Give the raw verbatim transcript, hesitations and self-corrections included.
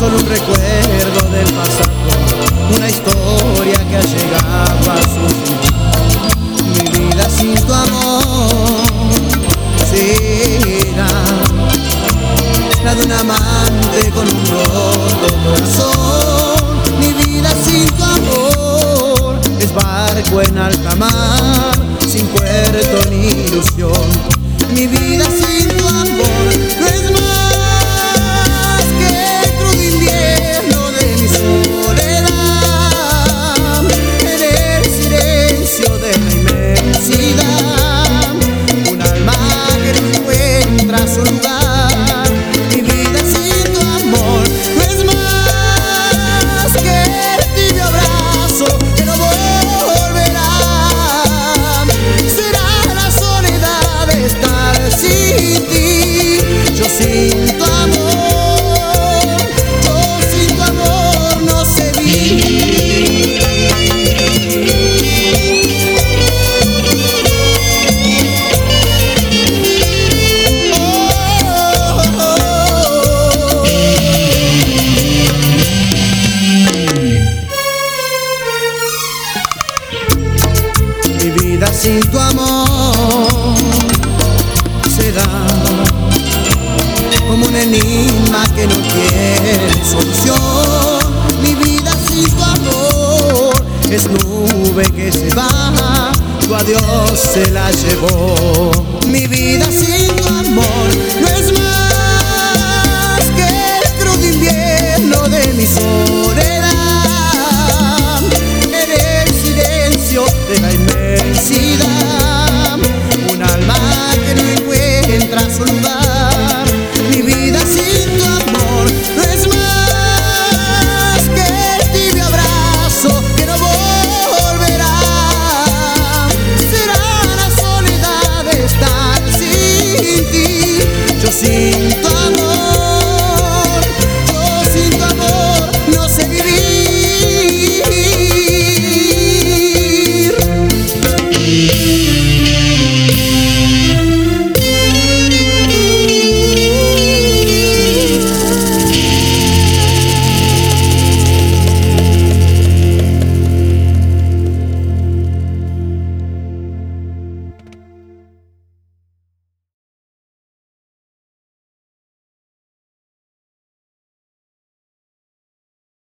solo un recuerdo del pasado, una historia que ha llegado a su fin. Mi vida sin tu amor será la de un amante con un roto corazón. Mi vida sin tu amor es barco en alta mar, sin puerto ni ilusión. Mi vida sin tu amor no es más que el crudo invierno de mi soledad, en el silencio de la inmensidad, un alma que no encuentra su lugar. Mi vida sin tu amor no es más que el tibio abrazo que no volverá. Será la soledad de estar sin ti. Yo sin tu amor, yo sin tu amor no sé vivir. Oh, oh, oh. Mi vida sin tu amor será como un enigma que no tiene solución. Mi vida sin tu amor es nube que se va, tu adiós se la llevó. Mi vida sin tu amor no es